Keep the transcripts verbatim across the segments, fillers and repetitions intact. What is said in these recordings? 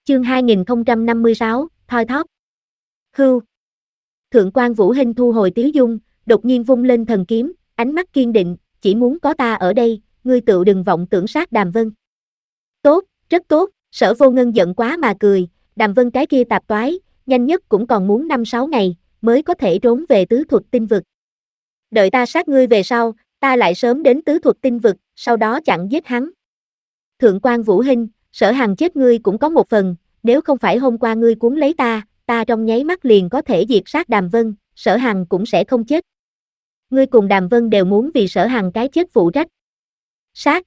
Chương hai nghìn không trăm năm mươi sáu, thoi thóp. Hưu. Thượng quan Vũ Hinh thu hồi tiếu dung, đột nhiên vung lên thần kiếm, ánh mắt kiên định, chỉ muốn có ta ở đây, ngươi tựu đừng vọng tưởng sát Đàm Vân. Tốt, rất tốt, Sở Vô Ngân giận quá mà cười, Đàm Vân cái kia tạp toái, nhanh nhất cũng còn muốn năm sáu ngày, mới có thể trốn về tứ thuật tinh vực. Đợi ta sát ngươi về sau, ta lại sớm đến tứ thuật tinh vực, sau đó chặn giết hắn. Thượng quan Vũ Hinh, Sở Hằng chết ngươi cũng có một phần, nếu không phải hôm qua ngươi cuốn lấy ta, ta trong nháy mắt liền có thể diệt sát Đàm Vân, Sở Hằng cũng sẽ không chết. Ngươi cùng Đàm Vân đều muốn vì Sở Hằng cái chết phụ trách. Sát.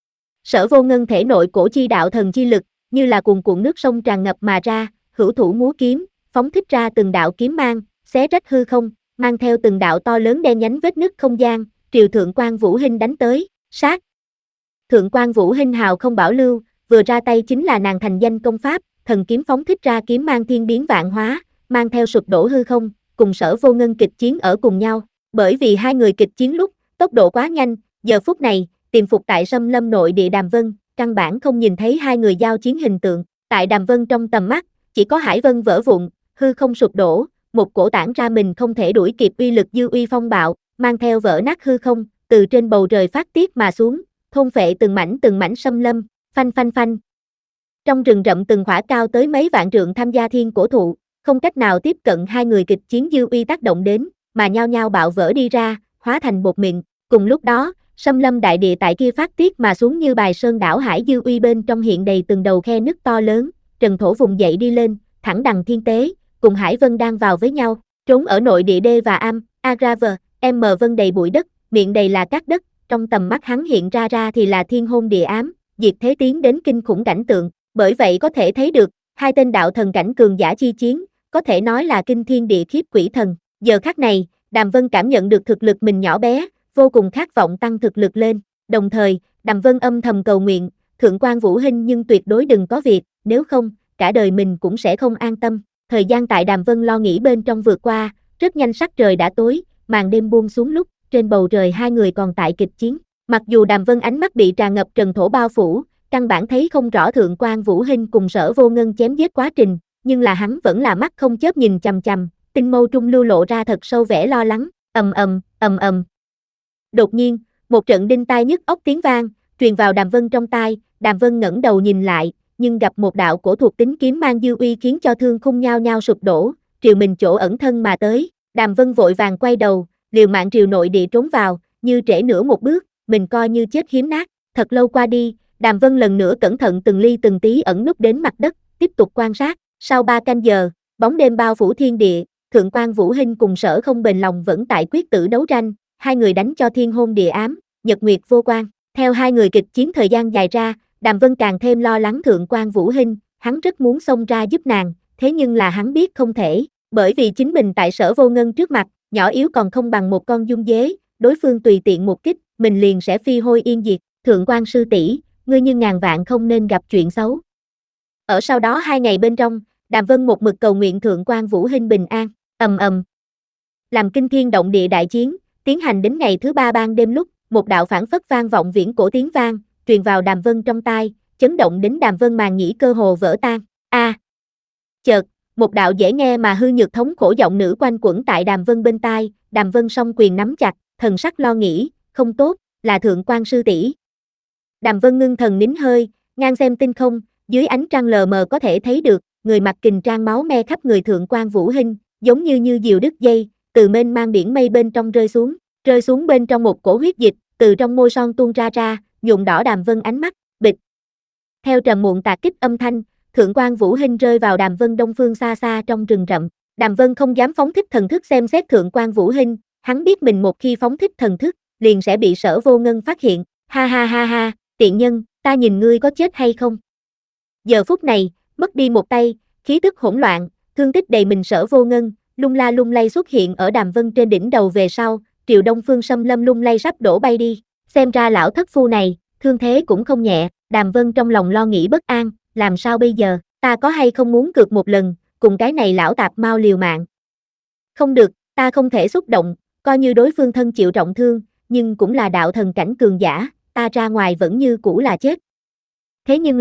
Sở Vô Ngân thể nội cổ chi đạo thần chi lực, như là cuồn cuộn nước sông tràn ngập mà ra, hữu thủ múa kiếm, phóng thích ra từng đạo kiếm mang, xé rách hư không, mang theo từng đạo to lớn đen nhánh vết nứt không gian, triều Thượng quan Vũ Hinh đánh tới, sát. Thượng quan Vũ Hinh hào không bảo lưu, vừa ra tay chính là nàng thành danh công pháp, thần kiếm phóng thích ra kiếm mang thiên biến vạn hóa, mang theo sụp đổ hư không, cùng Sở Vô Ngân kịch chiến ở cùng nhau. Bởi vì hai người kịch chiến lúc, tốc độ quá nhanh, giờ phút này, tiềm phục tại Sâm Lâm nội địa Đàm Vân, căn bản không nhìn thấy hai người giao chiến hình tượng. Tại Đàm Vân trong tầm mắt, chỉ có hải vân vỡ vụn, hư không sụp đổ, một cổ tản ra mình không thể đuổi kịp uy lực dư uy phong bạo, mang theo vỡ nát hư không, từ trên bầu trời phát tiết mà xuống, thôn phệ từng mảnh từng mảnh Sâm Lâm, phanh phanh phanh. Trong rừng rậm từng khỏa cao tới mấy vạn trượng tham gia thiên cổ thụ, không cách nào tiếp cận hai người kịch chiến dư uy tác động đến, mà nhao nhao bạo vỡ đi ra, hóa thành bột mịn. Cùng lúc đó, Sâm Lâm đại địa tại kia phát tiết mà xuống như bài sơn đảo hải dư uy bên trong hiện đầy từng đầu khe nứt to lớn, trần thổ vùng dậy đi lên, thẳng đằng thiên tế, cùng hải vân đang vào với nhau, trốn ở nội địa đê và am, Agraver, M vân đầy bụi đất, miệng đầy là cát đất, trong tầm mắt hắn hiện ra ra thì là thiên hôn địa ám, diệt thế tiến đến kinh khủng cảnh tượng, bởi vậy có thể thấy được, hai tên đạo thần cảnh cường giả chi chiến, có thể nói là kinh thiên địa khiếp quỷ thần. Giờ khắc này, Đàm Vân cảm nhận được thực lực mình nhỏ bé, vô cùng khát vọng tăng thực lực lên, đồng thời, Đàm Vân âm thầm cầu nguyện, Thượng quan Vũ Hinh nhưng tuyệt đối đừng có việc, nếu không, cả đời mình cũng sẽ không an tâm. Thời gian tại Đàm Vân lo nghĩ bên trong vượt qua, rất nhanh sắc trời đã tối, màn đêm buông xuống lúc, trên bầu trời hai người còn tại kịch chiến. Mặc dù Đàm Vân ánh mắt bị tràn ngập trần thổ bao phủ, căn bản thấy không rõ Thượng quan Vũ Hinh cùng Sở Vô Ngân chém giết quá trình, nhưng là hắn vẫn là mắt không chớp nhìn chằm chằm, tinh mâu trung lưu lộ ra thật sâu vẻ lo lắng, ầm ầm, ầm ầm. Đột nhiên, một trận đinh tai nhức óc tiếng vang, truyền vào Đàm Vân trong tai, Đàm Vân ngẩng đầu nhìn lại, nhưng gặp một đạo cổ thuộc tính kiếm mang dư uy khiến cho thương khung nhao nhao sụp đổ, triều mình chỗ ẩn thân mà tới. Đàm Vân vội vàng quay đầu, liều mạng triều nội địa trốn vào, như trễ nửa một bước, mình coi như chết hiếm nát. Thật lâu qua đi, Đàm Vân lần nữa cẩn thận từng ly từng tí ẩn núp đến mặt đất, tiếp tục quan sát. Sau ba canh giờ, bóng đêm bao phủ thiên địa, Thượng quan Vũ Hinh cùng Sở Không bền lòng vẫn tại quyết tử đấu tranh, hai người đánh cho thiên hôn địa ám, nhật nguyệt vô quan. Theo hai người kịch chiến thời gian dài ra, Đàm Vân càng thêm lo lắng Thượng quan Vũ Hinh, hắn rất muốn xông ra giúp nàng, thế nhưng là hắn biết không thể, bởi vì chính mình tại Sở Vô Ngân trước mặt, nhỏ yếu còn không bằng một con dung dế, đối phương tùy tiện một kích, mình liền sẽ phi hôi yên diệt. Thượng quan sư tỷ, ngươi nhưng ngàn vạn không nên gặp chuyện xấu. Ở sau đó hai ngày bên trong, Đàm Vân một mực cầu nguyện Thượng quan Vũ Hinh bình an, ầm ầm. Làm kinh thiên động địa đại chiến, tiến hành đến ngày thứ ba ban đêm lúc, một đạo phảng phất vang vọng viễn cổ tiếng vang, truyền vào Đàm Vân trong tai, chấn động đến Đàm Vân màng nhĩ cơ hồ vỡ tan. A! À, chợt, một đạo dễ nghe mà hư nhược thống khổ giọng nữ quanh quẩn tại Đàm Vân bên tai, Đàm Vân song quyền nắm chặt, thần sắc lo nghĩ, không tốt, là Thượng quan sư tỷ. Đàm Vân ngưng thần nín hơi, ngang xem tinh không, dưới ánh trăng lờ mờ có thể thấy được, người mặc kình trang máu me khắp người Thượng quan Vũ Hinh, giống như như diều đứt dây, từ mênh mang biển mây bên trong rơi xuống, rơi xuống bên trong một cổ huyết dịch, từ trong môi son tuôn ra ra, nhuộm đỏ Đàm Vân ánh mắt, bịch. Theo trầm muộn tạc kích âm thanh, Thượng quan Vũ Hinh rơi vào Đàm Vân đông phương xa xa trong rừng rậm. Đàm Vân không dám phóng thích thần thức xem xét Thượng quan Vũ Hinh, hắn biết mình một khi phóng thích thần thức, liền sẽ bị Sở Vô Ngân phát hiện, ha ha ha ha, tiện nhân, ta nhìn ngươi có chết hay không. Giờ phút này, mất đi một tay, khí tức hỗn loạn, thương tích đầy mình Sở Vô Ngân, lung la lung lay xuất hiện ở Đàm Vân trên đỉnh đầu về sau, triều đông phương Sâm Lâm lung lay sắp đổ bay đi, xem ra lão thất phu này, thương thế cũng không nhẹ. Đàm Vân trong lòng lo nghĩ bất an, làm sao bây giờ, ta có hay không muốn cược một lần, cùng cái này lão tạp mau liều mạng. Không được, ta không thể xúc động, coi như đối phương thân chịu trọng thương, nhưng cũng là đạo thần cảnh cường giả, ta ra ngoài vẫn như cũ là chết. Thế nhưng là,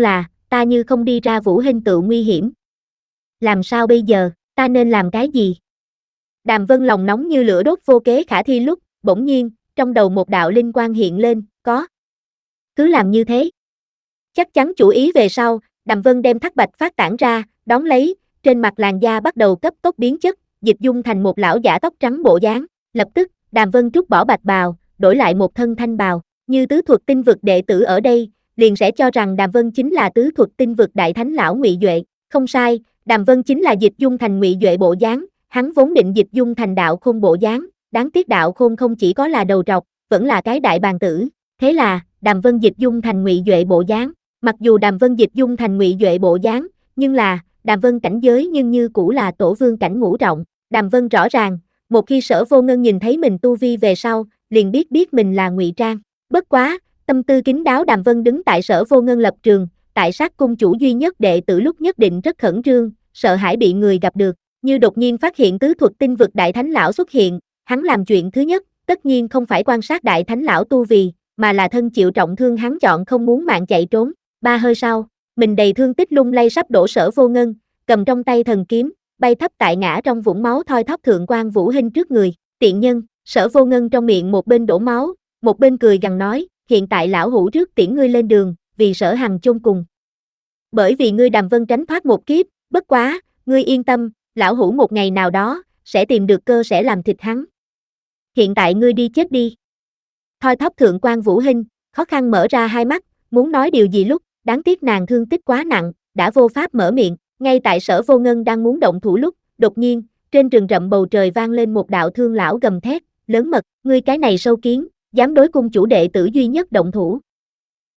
ta như không đi ra Vũ Hinh tự nguy hiểm. Làm sao bây giờ, ta nên làm cái gì? Đàm Vân lòng nóng như lửa đốt vô kế khả thi lúc, bỗng nhiên, trong đầu một đạo linh quang hiện lên, có. Cứ làm như thế. Chắc chắn chủ ý về sau, Đàm Vân đem thác bạch phát tản ra, đón lấy, trên mặt làn da bắt đầu cấp tốc biến chất, dịch dung thành một lão giả tóc trắng bộ dáng. Lập tức, Đàm Vân trút bỏ bạch bào, đổi lại một thân thanh bào, như tứ thuật tinh vực đệ tử ở đây, liền sẽ cho rằng Đàm Vân chính là tứ thuật tinh vực đại thánh lão Ngụy Duệ. Không sai, Đàm Vân chính là dịch dung thành Ngụy Duệ bộ dáng, hắn vốn định dịch dung thành Đạo Khôn bộ dáng, đáng tiếc Đạo Khôn không chỉ có là đầu trọc, vẫn là cái đại bàng tử. Thế là, Đàm Vân dịch dung thành Ngụy Duệ bộ dáng. Mặc dù Đàm Vân dịch dung thành Ngụy Duệ bộ dáng, nhưng là, Đàm Vân cảnh giới nhưng như cũ là tổ vương cảnh ngũ trọng. Đàm Vân rõ ràng, một khi Sở Vô Ngân nhìn thấy mình tu vi về sau, liền biết biết mình là ngụy trang. Bất quá, tâm tư kín đáo Đàm Vân đứng tại Sở Vô Ngân lập trường, tại sát cung chủ duy nhất đệ tử lúc nhất định rất khẩn trương, sợ hãi bị người gặp được, như đột nhiên phát hiện tứ thuật tinh vực đại thánh lão xuất hiện, hắn làm chuyện thứ nhất, tất nhiên không phải quan sát đại thánh lão tu vì, mà là thân chịu trọng thương hắn chọn không muốn mạng chạy trốn. Ba hơi sau, mình đầy thương tích lung lay sắp đổ Sở Vô Ngân, cầm trong tay thần kiếm, bay thấp tại ngã trong vũng máu thoi thóp thượng quan Vũ Hinh trước người. Tiện nhân, Sở Vô Ngân trong miệng một bên đổ máu, một bên cười gằn nói, hiện tại lão hủ trước tiễn ngươi lên đường, vì Sở Hằng chôn cùng. Bởi vì ngươi Đàm Vân tránh thoát một kiếp, bất quá, ngươi yên tâm, lão hủ một ngày nào đó, sẽ tìm được cơ sẽ làm thịt hắn. Hiện tại ngươi đi chết đi. Thoi thóp thượng quan Vũ Hinh, khó khăn mở ra hai mắt, muốn nói điều gì lúc, đáng tiếc nàng thương tích quá nặng, đã vô pháp mở miệng. Ngay tại Sở Vô Ngân đang muốn động thủ lúc, đột nhiên, trên rừng rậm bầu trời vang lên một đạo thương lão gầm thét, lớn mật, ngươi cái này sâu kiến, dám đối cung chủ đệ tử duy nhất động thủ.